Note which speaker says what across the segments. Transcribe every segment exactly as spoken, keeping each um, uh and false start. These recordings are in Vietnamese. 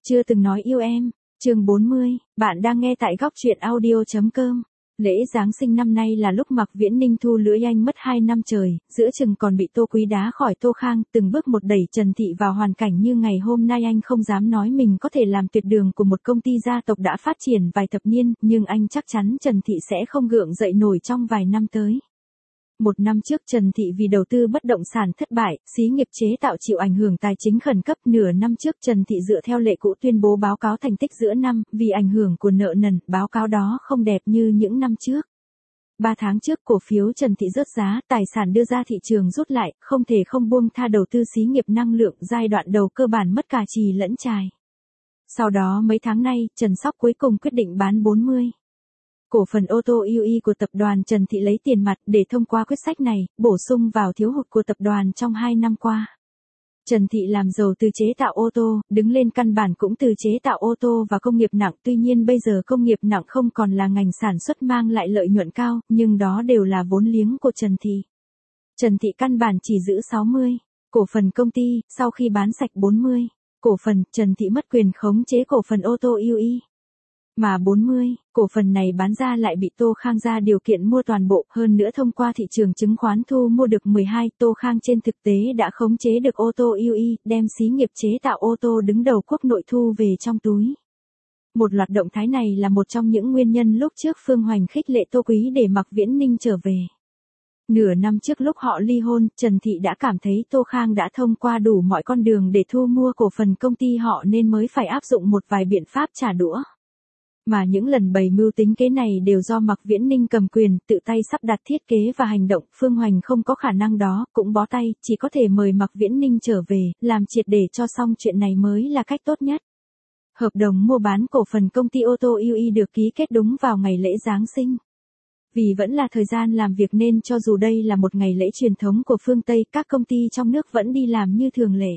Speaker 1: Chưa từng nói yêu em, chương bốn mươi, bạn đang nghe tại góc truyện audio chấm com. Lễ Giáng sinh năm nay là lúc Mạc Viễn Ninh thu lưỡi anh mất hai năm trời, giữa chừng còn bị Tô Quý đá khỏi Tô Khang, từng bước một đẩy Trần Thị vào hoàn cảnh như ngày hôm nay. Anh không dám nói mình có thể làm tuyệt đường của một công ty gia tộc đã phát triển vài thập niên, nhưng anh chắc chắn Trần Thị sẽ không gượng dậy nổi trong vài năm tới. Một năm trước Trần Thị vì đầu tư bất động sản thất bại, xí nghiệp chế tạo chịu ảnh hưởng tài chính khẩn cấp. Nửa năm trước Trần Thị dựa theo lệ cũ tuyên bố báo cáo thành tích giữa năm, vì ảnh hưởng của nợ nần, báo cáo đó không đẹp như những năm trước. Ba tháng trước cổ phiếu Trần Thị rớt giá, tài sản đưa ra thị trường rút lại, không thể không buông tha đầu tư xí nghiệp năng lượng, giai đoạn đầu cơ bản mất cả trì lẫn chài. Sau đó mấy tháng nay, Trần Sóc cuối cùng quyết định bán bốn mươi cổ phần ô tô u e của tập đoàn Trần Thị lấy tiền mặt để thông qua quyết sách này, bổ sung vào thiếu hụt của tập đoàn trong hai năm qua. Trần Thị làm giàu từ chế tạo ô tô, đứng lên căn bản cũng từ chế tạo ô tô và công nghiệp nặng. Tuy nhiên bây giờ công nghiệp nặng không còn là ngành sản xuất mang lại lợi nhuận cao, nhưng đó đều là vốn liếng của Trần Thị. Trần Thị căn bản chỉ giữ sáu mươi cổ phần công ty, sau khi bán sạch bốn mươi cổ phần, Trần Thị mất quyền khống chế cổ phần ô tô u e. Mà bốn mươi cổ phần này bán ra lại bị Tô Khang ra điều kiện mua toàn bộ, hơn nữa thông qua thị trường chứng khoán thu mua được mười hai. Tô Khang trên thực tế đã khống chế được ô tô u e, đem xí nghiệp chế tạo ô tô đứng đầu quốc nội thu về trong túi. Một loạt động thái này là một trong những nguyên nhân lúc trước Phương Hoành khích lệ Tô Quý để Mạc Viễn Ninh trở về. Nửa năm trước lúc họ ly hôn, Trần Thị đã cảm thấy Tô Khang đã thông qua đủ mọi con đường để thu mua cổ phần công ty họ nên mới phải áp dụng một vài biện pháp trả đũa. Mà những lần bày mưu tính kế này đều do Mạc Viễn Ninh cầm quyền, tự tay sắp đặt thiết kế và hành động. Phương Hoành không có khả năng đó, cũng bó tay, chỉ có thể mời Mạc Viễn Ninh trở về, làm triệt để cho xong chuyện này mới là cách tốt nhất. Hợp đồng mua bán cổ phần công ty ô tô u e được ký kết đúng vào ngày lễ Giáng sinh. Vì vẫn là thời gian làm việc nên cho dù đây là một ngày lễ truyền thống của phương Tây, các công ty trong nước vẫn đi làm như thường lệ.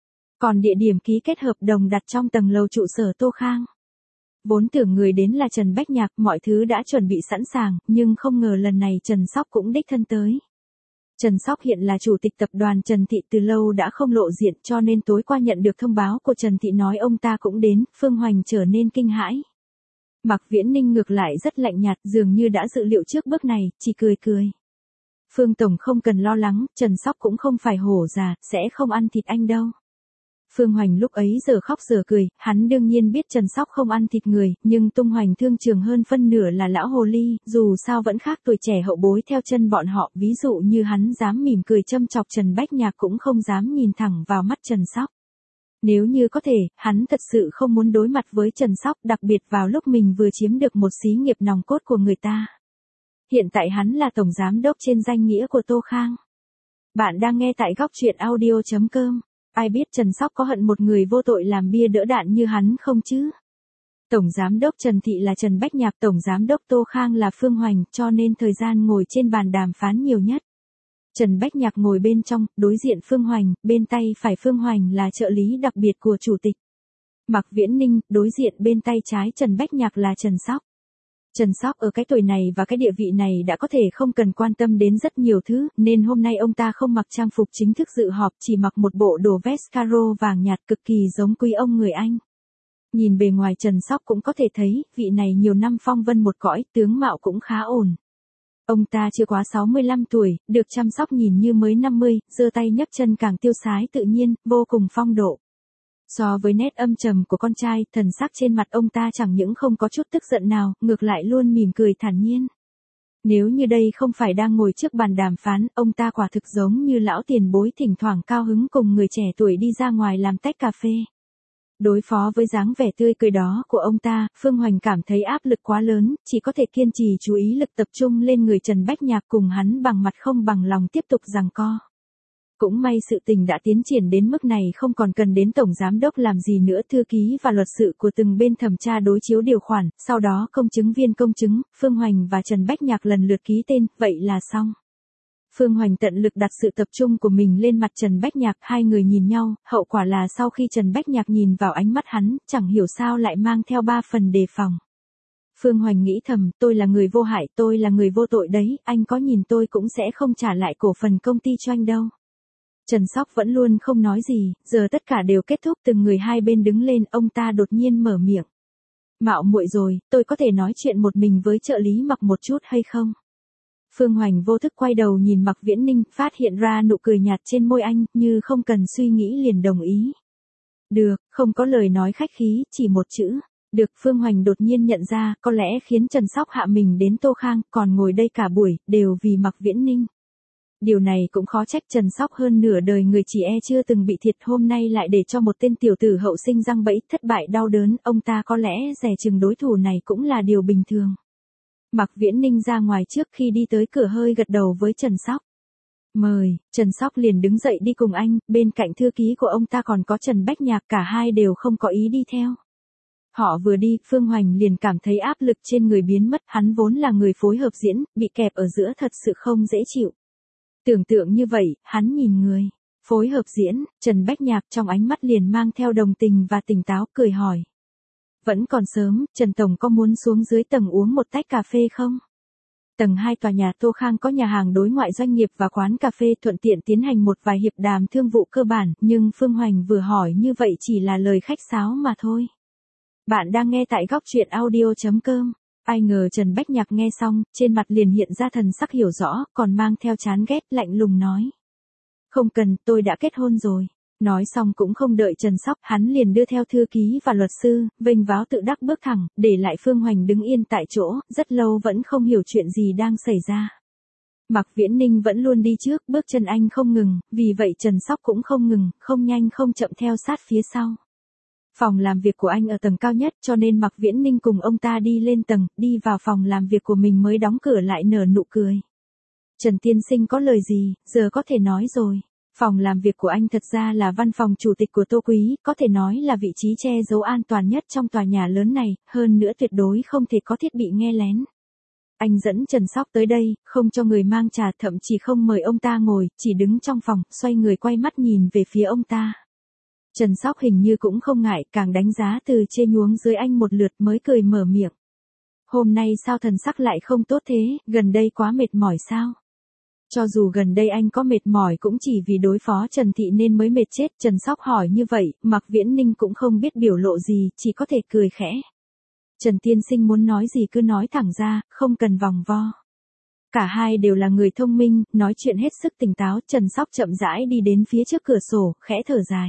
Speaker 1: Còn địa điểm ký kết hợp đồng đặt trong tầng lầu trụ sở Tô Khang. Vốn tưởng người đến là Trần Bách Nhạc, mọi thứ đã chuẩn bị sẵn sàng, nhưng không ngờ lần này Trần Sóc cũng đích thân tới. Trần Sóc hiện là chủ tịch tập đoàn Trần Thị từ lâu đã không lộ diện, cho nên tối qua nhận được thông báo của Trần Thị nói ông ta cũng đến, Phương Hoành trở nên kinh hãi. Mạc Viễn Ninh ngược lại rất lạnh nhạt, dường như đã dự liệu trước bước này, chỉ cười cười. Phương Tổng không cần lo lắng, Trần Sóc cũng không phải hổ già, sẽ không ăn thịt anh đâu. Phương Hoành lúc ấy giờ khóc giờ cười, hắn đương nhiên biết Trần Sóc không ăn thịt người, nhưng tung hoành thương trường hơn phân nửa là lão hồ ly, dù sao vẫn khác tuổi trẻ hậu bối theo chân bọn họ, ví dụ như hắn dám mỉm cười châm chọc Trần Bách Nhạc cũng không dám nhìn thẳng vào mắt Trần Sóc. Nếu như có thể, hắn thật sự không muốn đối mặt với Trần Sóc, đặc biệt vào lúc mình vừa chiếm được một xí nghiệp nòng cốt của người ta. Hiện tại hắn là tổng giám đốc trên danh nghĩa của Tô Khang. Bạn đang nghe tại góc truyện audio chấm com. Ai biết Trần Sóc có hận một người vô tội làm bia đỡ đạn như hắn không chứ? Tổng giám đốc Trần Thị là Trần Bách Nhạc, tổng giám đốc Tô Khang là Phương Hoành, cho nên thời gian ngồi trên bàn đàm phán nhiều nhất. Trần Bách Nhạc ngồi bên trong, đối diện Phương Hoành, bên tay phải Phương Hoành là trợ lý đặc biệt của chủ tịch. Mạc Viễn Ninh, đối diện bên tay trái Trần Bách Nhạc là Trần Sóc. Trần Sóc ở cái tuổi này và cái địa vị này đã có thể không cần quan tâm đến rất nhiều thứ, nên hôm nay ông ta không mặc trang phục chính thức dự họp, chỉ mặc một bộ đồ vest caro vàng nhạt cực kỳ giống quý ông người Anh. Nhìn bề ngoài Trần Sóc cũng có thể thấy, vị này nhiều năm phong vân một cõi, tướng mạo cũng khá ổn. Ông ta chưa quá sáu mươi lăm tuổi, được chăm sóc nhìn như mới năm mươi, giơ tay nhấc chân càng tiêu sái tự nhiên, vô cùng phong độ. So với nét âm trầm của con trai, thần sắc trên mặt ông ta chẳng những không có chút tức giận nào, ngược lại luôn mỉm cười thản nhiên. Nếu như đây không phải đang ngồi trước bàn đàm phán, ông ta quả thực giống như lão tiền bối thỉnh thoảng cao hứng cùng người trẻ tuổi đi ra ngoài làm tách cà phê. Đối phó với dáng vẻ tươi cười đó của ông ta, Phương Hoành cảm thấy áp lực quá lớn, chỉ có thể kiên trì chú ý lực tập trung lên người Trần Bách Nhạc cùng hắn bằng mặt không bằng lòng tiếp tục giằng co. Cũng may sự tình đã tiến triển đến mức này không còn cần đến tổng giám đốc làm gì nữa, thư ký và luật sự của từng bên thẩm tra đối chiếu điều khoản, sau đó công chứng viên công chứng, Phương Hoành và Trần Bách Nhạc lần lượt ký tên, vậy là xong. Phương Hoành tận lực đặt sự tập trung của mình lên mặt Trần Bách Nhạc, hai người nhìn nhau, hậu quả là sau khi Trần Bách Nhạc nhìn vào ánh mắt hắn, chẳng hiểu sao lại mang theo ba phần đề phòng. Phương Hoành nghĩ thầm, tôi là người vô hại, tôi là người vô tội đấy, anh có nhìn tôi cũng sẽ không trả lại cổ phần công ty cho anh đâu. Trần Sóc vẫn luôn không nói gì, giờ tất cả đều kết thúc, từng người hai bên đứng lên, ông ta đột nhiên mở miệng. Mạo muội rồi, tôi có thể nói chuyện một mình với trợ lý Mặc một chút hay không? Phương Hoành vô thức quay đầu nhìn Mạc Viễn Ninh, phát hiện ra nụ cười nhạt trên môi anh, như không cần suy nghĩ liền đồng ý. Được, không có lời nói khách khí, chỉ một chữ. Được. Phương Hoành đột nhiên nhận ra, có lẽ khiến Trần Sóc hạ mình đến Tô Khang, còn ngồi đây cả buổi, đều vì Mạc Viễn Ninh. Điều này cũng khó trách Trần Sóc, hơn nửa đời người chỉ e chưa từng bị thiệt, hôm nay lại để cho một tên tiểu tử hậu sinh răng bẫy, thất bại đau đớn, ông ta có lẽ dè chừng đối thủ này cũng là điều bình thường. Mạc Viễn Ninh ra ngoài trước, khi đi tới cửa hơi gật đầu với Trần Sóc. Mời. Trần Sóc liền đứng dậy đi cùng anh, bên cạnh thư ký của ông ta còn có Trần Bách Nhạc, cả hai đều không có ý đi theo. Họ vừa đi, Phương Hoành liền cảm thấy áp lực trên người biến mất, hắn vốn là người phối hợp diễn, bị kẹp ở giữa thật sự không dễ chịu. Tưởng tượng như vậy, hắn nhìn người phối hợp diễn, Trần Bách Nhạc, trong ánh mắt liền mang theo đồng tình và tỉnh táo, cười hỏi. Vẫn còn sớm, Trần Tổng có muốn xuống dưới tầng uống một tách cà phê không? Tầng hai tòa nhà Tô Khang có nhà hàng đối ngoại doanh nghiệp và quán cà phê, thuận tiện tiến hành một vài hiệp đàm thương vụ cơ bản, nhưng Phương Hoành vừa hỏi như vậy chỉ là lời khách sáo mà thôi. Bạn đang nghe tại góc truyện audio chấm com. Ai ngờ Trần Bách Nhạc nghe xong, trên mặt liền hiện ra thần sắc hiểu rõ, còn mang theo chán ghét, lạnh lùng nói. Không cần, tôi đã kết hôn rồi. Nói xong cũng không đợi Trần Sóc, hắn liền đưa theo thư ký và luật sư, vênh váo tự đắc bước thẳng, để lại Phương Hoành đứng yên tại chỗ, rất lâu vẫn không hiểu chuyện gì đang xảy ra. Mạc Viễn Ninh vẫn luôn đi trước, bước chân anh không ngừng, vì vậy Trần Sóc cũng không ngừng, không nhanh không chậm theo sát phía sau. Phòng làm việc của anh ở tầng cao nhất, cho nên Mạc Viễn Ninh cùng ông ta đi lên tầng, đi vào phòng làm việc của mình mới đóng cửa lại, nở nụ cười. Trần tiên sinh có lời gì, giờ có thể nói rồi. Phòng làm việc của anh thật ra là văn phòng chủ tịch của Tô Quý, có thể nói là vị trí che giấu an toàn nhất trong tòa nhà lớn này, hơn nữa tuyệt đối không thể có thiết bị nghe lén. Anh dẫn Trần Sóc tới đây, không cho người mang trà, thậm chí không mời ông ta ngồi, chỉ đứng trong phòng, xoay người quay mắt nhìn về phía ông ta. Trần Sóc hình như cũng không ngại, càng đánh giá từ trên nhuống dưới anh một lượt mới cười mở miệng. Hôm nay sao thần sắc lại không tốt thế, gần đây quá mệt mỏi sao? Cho dù gần đây anh có mệt mỏi cũng chỉ vì đối phó Trần Thị nên mới mệt chết. Trần Sóc hỏi như vậy, Mạc Viễn Ninh cũng không biết biểu lộ gì, chỉ có thể cười khẽ. Trần tiên sinh muốn nói gì cứ nói thẳng ra, không cần vòng vo. Cả hai đều là người thông minh, nói chuyện hết sức tỉnh táo. Trần Sóc chậm rãi đi đến phía trước cửa sổ, khẽ thở dài.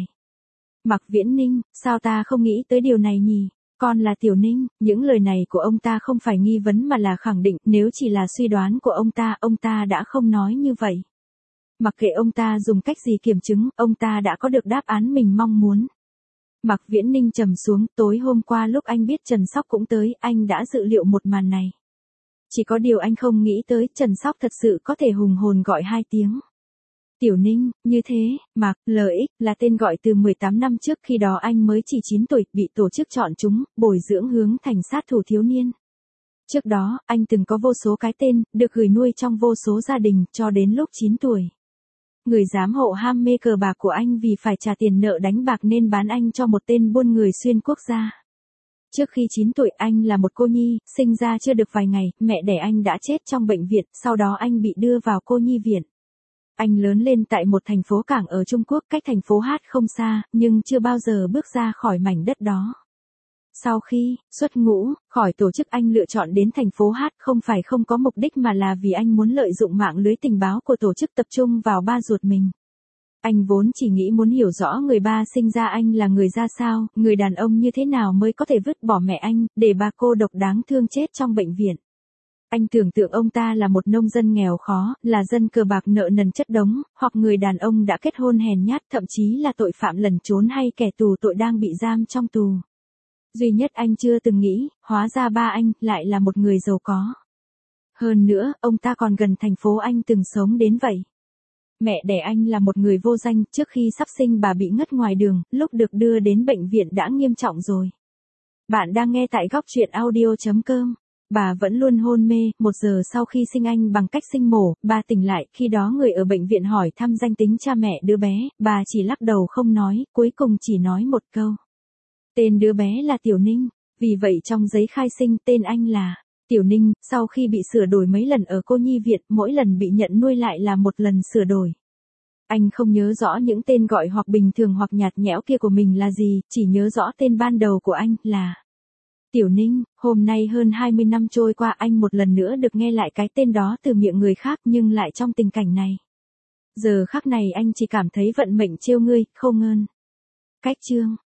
Speaker 1: Mạc Viễn Ninh, sao ta không nghĩ tới điều này nhỉ? Con là Tiểu Ninh. Những lời này của ông ta không phải nghi vấn mà là khẳng định, nếu chỉ là suy đoán của ông ta, ông ta đã không nói như vậy. Mặc kệ ông ta dùng cách gì kiểm chứng, ông ta đã có được đáp án mình mong muốn. Mạc Viễn Ninh trầm xuống, tối hôm qua lúc anh biết Trần Sóc cũng tới, anh đã dự liệu một màn này. Chỉ có điều anh không nghĩ tới, Trần Sóc thật sự có thể hùng hồn gọi hai tiếng. Tiểu Ninh, như thế, Mạc, lờ ích, là tên gọi từ mười tám năm trước, khi đó anh mới chỉ chín tuổi, bị tổ chức chọn chúng, bồi dưỡng hướng thành sát thủ thiếu niên. Trước đó, anh từng có vô số cái tên, được gửi nuôi trong vô số gia đình, cho đến lúc chín tuổi. Người giám hộ ham mê cờ bạc của anh vì phải trả tiền nợ đánh bạc nên bán anh cho một tên buôn người xuyên quốc gia. Trước khi chín tuổi anh là một cô nhi, sinh ra chưa được vài ngày, mẹ đẻ anh đã chết trong bệnh viện, sau đó anh bị đưa vào cô nhi viện. Anh lớn lên tại một thành phố cảng ở Trung Quốc, cách thành phố Hát không xa, nhưng chưa bao giờ bước ra khỏi mảnh đất đó. Sau khi xuất ngũ khỏi tổ chức, anh lựa chọn đến thành phố Hát không phải không có mục đích mà là vì anh muốn lợi dụng mạng lưới tình báo của tổ chức tập trung vào ba ruột mình. Anh vốn chỉ nghĩ muốn hiểu rõ người ba sinh ra anh là người ra sao, người đàn ông như thế nào mới có thể vứt bỏ mẹ anh, để bà cô độc đáng thương chết trong bệnh viện. Anh tưởng tượng ông ta là một nông dân nghèo khó, là dân cờ bạc nợ nần chất đống, hoặc người đàn ông đã kết hôn hèn nhát, thậm chí là tội phạm lẩn trốn hay kẻ tù tội đang bị giam trong tù. Duy nhất anh chưa từng nghĩ, hóa ra ba anh lại là một người giàu có. Hơn nữa, ông ta còn gần thành phố anh từng sống đến vậy. Mẹ đẻ anh là một người vô danh, trước khi sắp sinh bà bị ngất ngoài đường, lúc được đưa đến bệnh viện đã nghiêm trọng rồi. Bạn đang nghe tại góc truyện audio chấm com. Bà vẫn luôn hôn mê, một giờ sau khi sinh anh bằng cách sinh mổ, bà tỉnh lại, khi đó người ở bệnh viện hỏi thăm danh tính cha mẹ đứa bé, bà chỉ lắc đầu không nói, cuối cùng chỉ nói một câu. Tên đứa bé là Tiểu Ninh, vì vậy trong giấy khai sinh tên anh là Tiểu Ninh, sau khi bị sửa đổi mấy lần ở cô nhi viện, mỗi lần bị nhận nuôi lại là một lần sửa đổi. Anh không nhớ rõ những tên gọi hoặc bình thường hoặc nhạt nhẽo kia của mình là gì, chỉ nhớ rõ tên ban đầu của anh là Tiểu Ninh. Hôm nay hơn hai mươi năm trôi qua, anh một lần nữa được nghe lại cái tên đó từ miệng người khác, nhưng lại trong tình cảnh này. Giờ khắc này anh chỉ cảm thấy vận mệnh trêu ngươi, Khâu Ngân. Cách chương